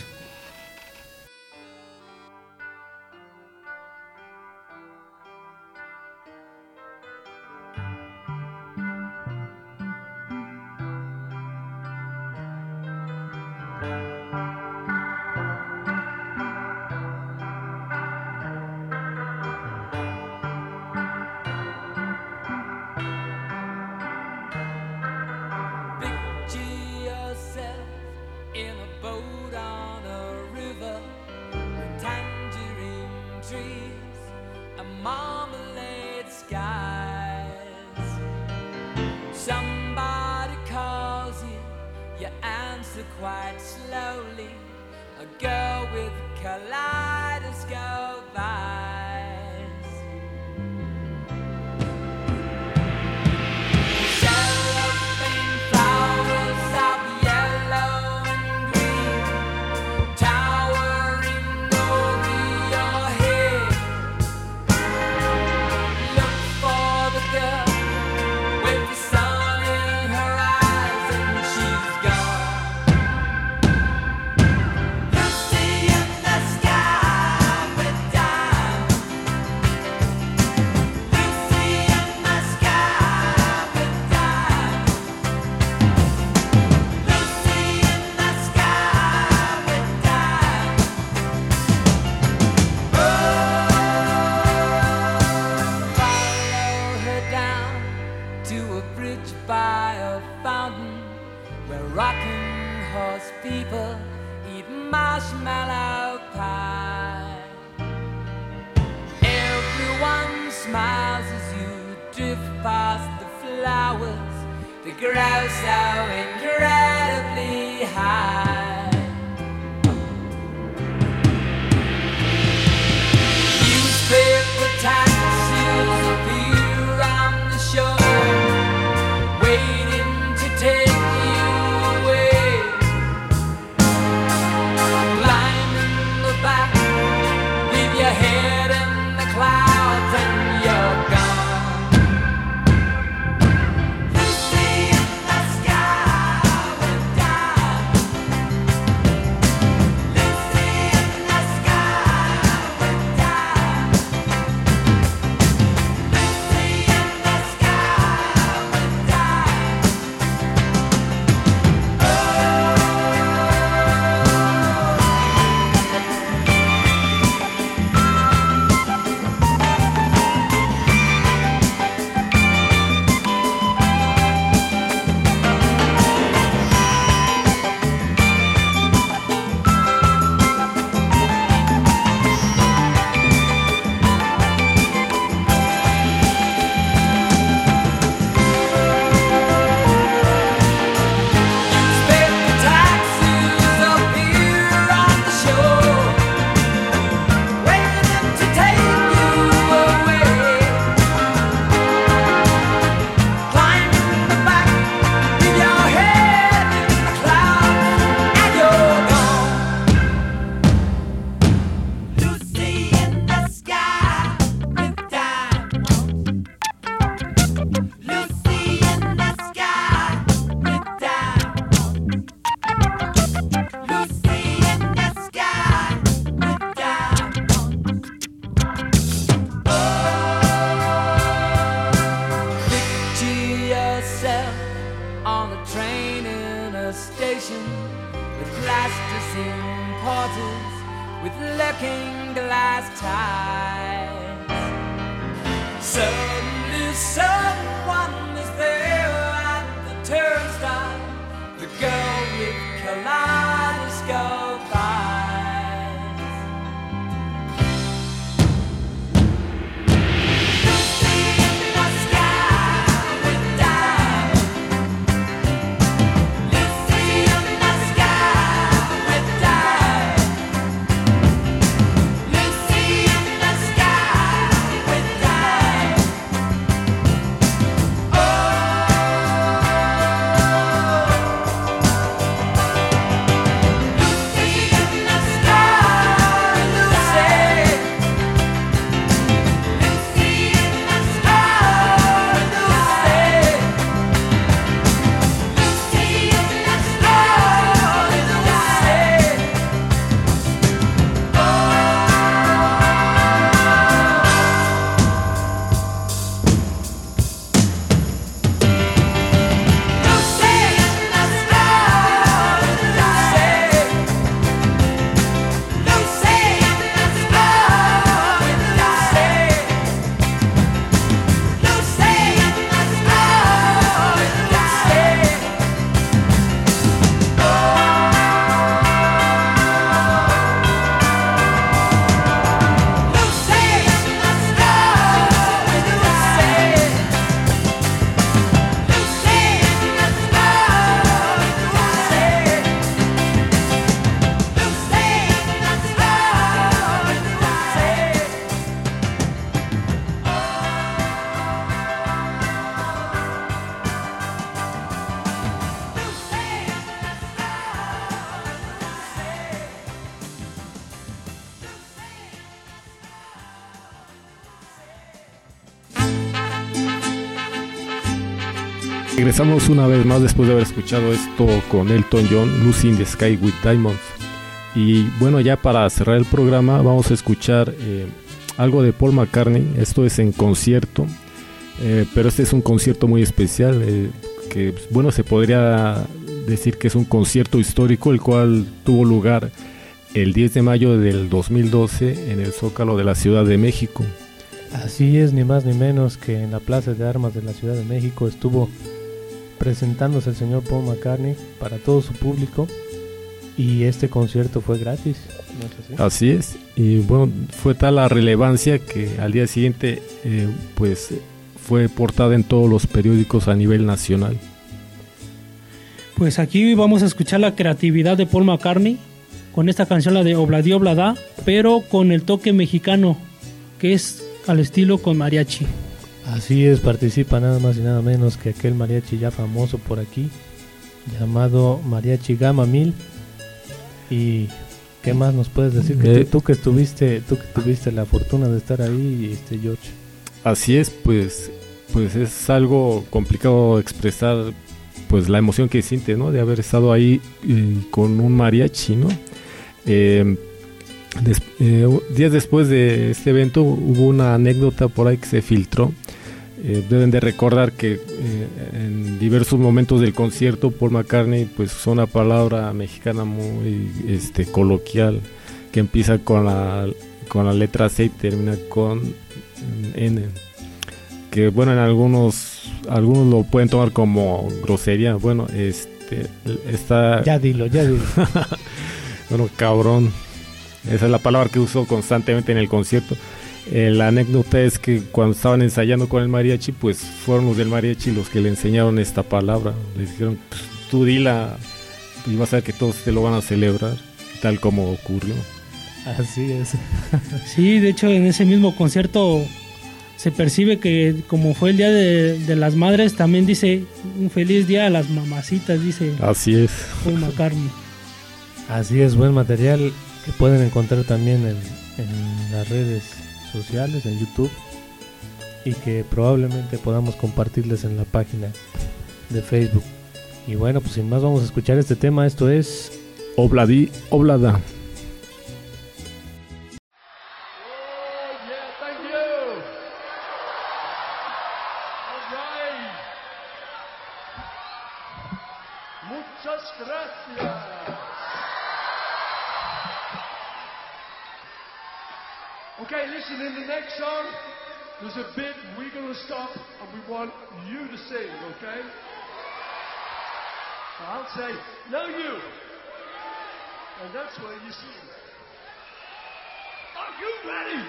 Lucy in the sky with diamonds. Curtain porters with looking glass ties. Suddenly someone is there at the turnstile, the girl with kaleidoscope eyes. Lucy in the sky with diamonds. Lucy in the sky with diamonds. Lucy in the sky with diamonds. Regresamos una vez más después de haber escuchado esto con Elton John, Lucy in the Sky with Diamonds. Y bueno, ya para cerrar el programa vamos a escuchar eh, algo de Paul McCartney. Esto es en concierto, eh, pero este es un concierto muy especial, eh, que bueno, se podría decir que es un concierto histórico, el cual tuvo lugar el diez de mayo del dos mil doce en el Zócalo de la Ciudad de México. Así es, ni más ni menos que en la Plaza de Armas de la Ciudad de México estuvo presentándose el señor Paul McCartney para todo su público, y este concierto fue gratis, ¿no es así? Así es, y bueno, fue tal la relevancia que al día siguiente eh, pues fue portada en todos los periódicos a nivel nacional. Pues aquí vamos a escuchar la creatividad de Paul McCartney con esta canción, la de Obladi Oblada, pero con el toque mexicano, que es al estilo con mariachi. Así es, participa nada más y nada menos que aquel mariachi ya famoso por aquí, llamado Mariachi Gama Mil. ¿Y qué más nos puedes decir? Que Eh, tú, tú que estuviste, tú que tuviste la fortuna de estar ahí, este George. Así es, pues, pues es algo complicado expresar pues la emoción que sientes, ¿no? De haber estado ahí eh, con un mariachi, ¿no? Eh, des- eh, días después de este evento hubo una anécdota por ahí que se filtró. Eh, deben de recordar que eh, en diversos momentos del concierto Paul McCartney pues usa una palabra mexicana muy este, coloquial, que empieza con la, con la letra C y termina con N, que bueno, en algunos algunos lo pueden tomar como grosería. Bueno, este está Ya dilo, ya dilo. bueno, cabrón, esa es la palabra que usó constantemente en el concierto. Eh, la anécdota es que cuando estaban ensayando con el mariachi, pues fueron los del mariachi los que le enseñaron esta palabra. Le dijeron, pues, tú dila y vas a ver que todos te lo van a celebrar, tal como ocurrió. Así es. Sí, de hecho en ese mismo concierto se percibe que como fue el Día de, de las Madres, también dice un feliz día a las mamacitas, dice Así es. Paul McCartney. Así es, buen material que pueden encontrar también en, en las redes sociales, en YouTube, y que probablemente podamos compartirles en la página de Facebook. Y bueno, pues sin más vamos a escuchar este tema. Esto es Obladi Oblada. Muchas gracias. Okay, listen, in the next song, there's a bit we're going to stop and we want you to sing, okay? I'll say, no you. And that's where you sing. Are you ready?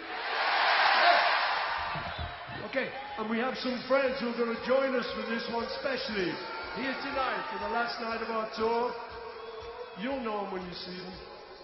Yeah. Okay, and we have some friends who are going to join us for this one specially. Here tonight for the last night of our tour. You'll know them when you see them.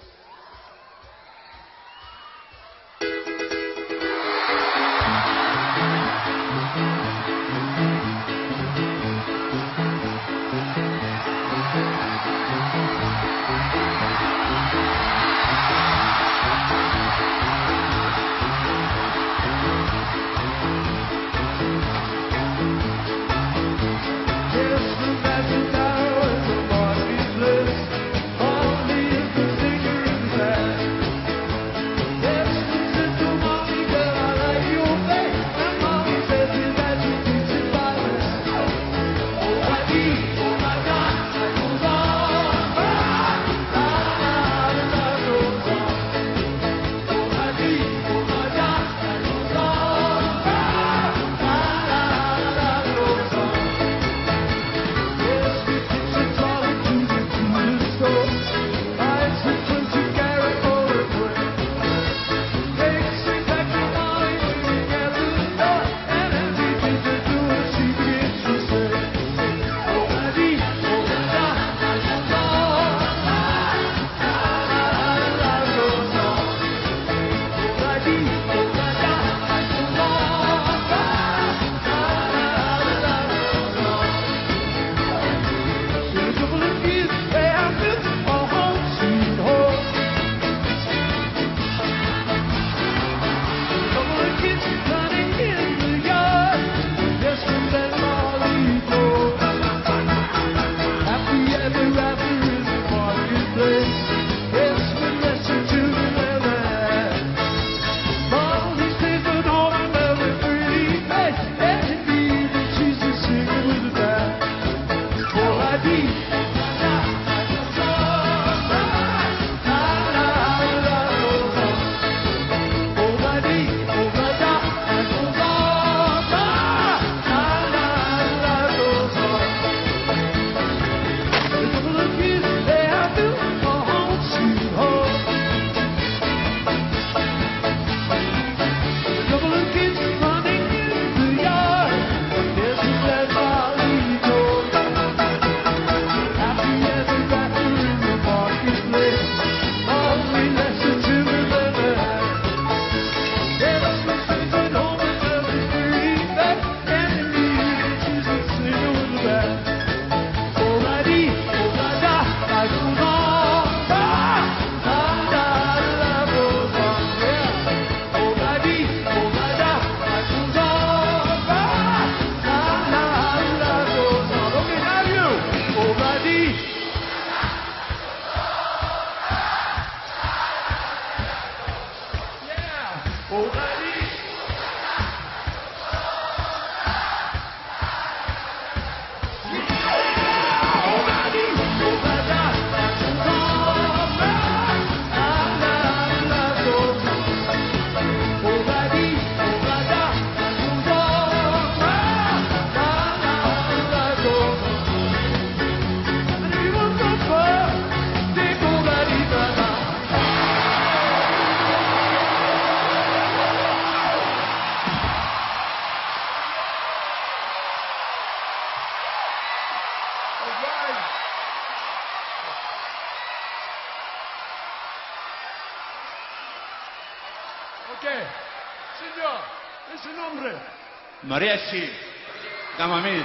qué? Señor, es su nombre. Mariachi Gamamil.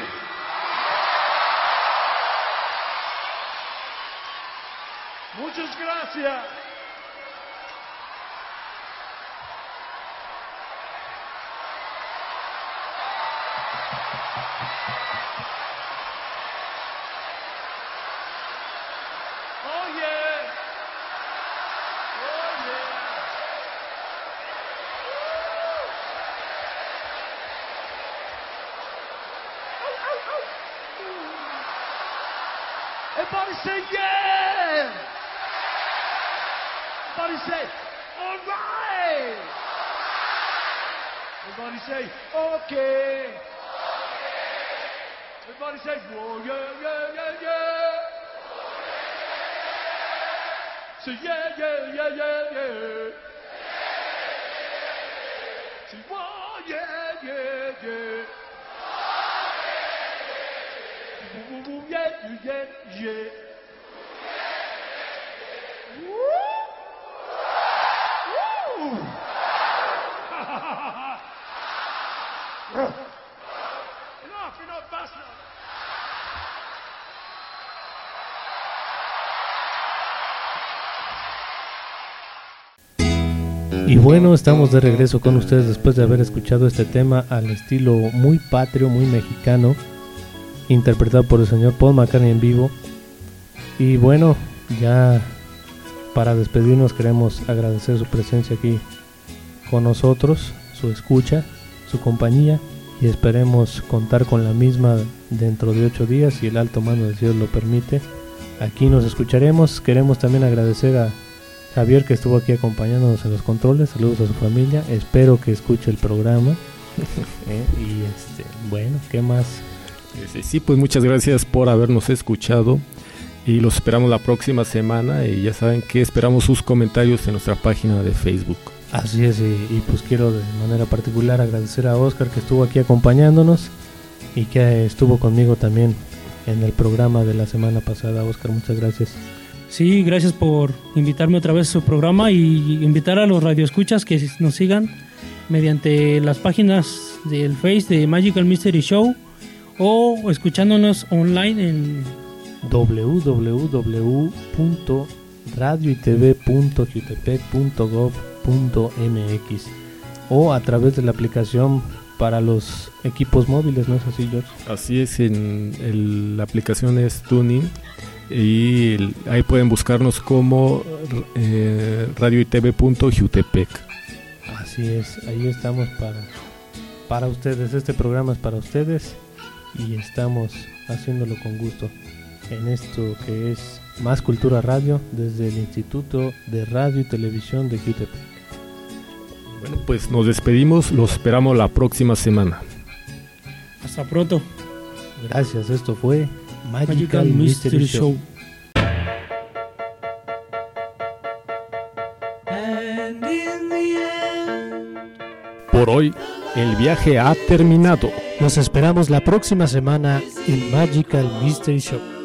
Muchas gracias. Oh yeah. Oh yeah. Everybody say yeah. Everybody say all right. Everybody say, okay. Everybody say, whoa, yeah, yeah, yeah, yeah. Say, yeah, yeah, yeah, yeah, yeah. Say, whoa, yeah, yeah, yeah. Woo, woo, yeah, yeah, yeah. Woo! Woo! Enough, enough, basta. Y bueno, estamos de regreso con ustedes después de haber escuchado este tema al estilo muy patrio, muy mexicano, interpretado por el señor Paul McCartney en vivo. Y bueno, ya para despedirnos queremos agradecer su presencia aquí con nosotros, su escucha, su compañía, y esperemos contar con la misma dentro de ocho días si el alto mando del cielo lo permite. Aquí nos escucharemos. Queremos también agradecer a Javier, que estuvo aquí acompañándonos en los controles. Saludos a su familia, espero que escuche el programa. eh, y este, bueno, ¿qué más? Sí, sí, pues muchas gracias por habernos escuchado y los esperamos la próxima semana, y ya saben que esperamos sus comentarios en nuestra página de Facebook. Así es, y, y pues quiero de manera particular agradecer a Oscar, que estuvo aquí acompañándonos y que estuvo conmigo también en el programa de la semana pasada. Oscar, muchas gracias. Sí, gracias por invitarme otra vez a su programa y invitar a los radioescuchas que nos sigan mediante las páginas del Face de Magical Mystery Show o escuchándonos online en doble u doble u doble u punto radio y t v punto jutepec punto gov punto m x o a través de la aplicación para los equipos móviles, ¿no es así, George? Así es, en el, la aplicación es TuneIn y el, ahí pueden buscarnos como eh, radio y t v punto jutepec. Así es, ahí estamos para, para ustedes. Este programa es para ustedes y estamos haciéndolo con gusto en esto que es Más Cultura Radio desde el Instituto de Radio y Televisión de Jutepec. Bueno, pues nos despedimos, los esperamos la próxima semana. Hasta pronto. Gracias, esto fue Magical, Magical Mystery, Mystery Show. Show. Por hoy, el viaje ha terminado. Nos esperamos la próxima semana en Magical Mystery Show.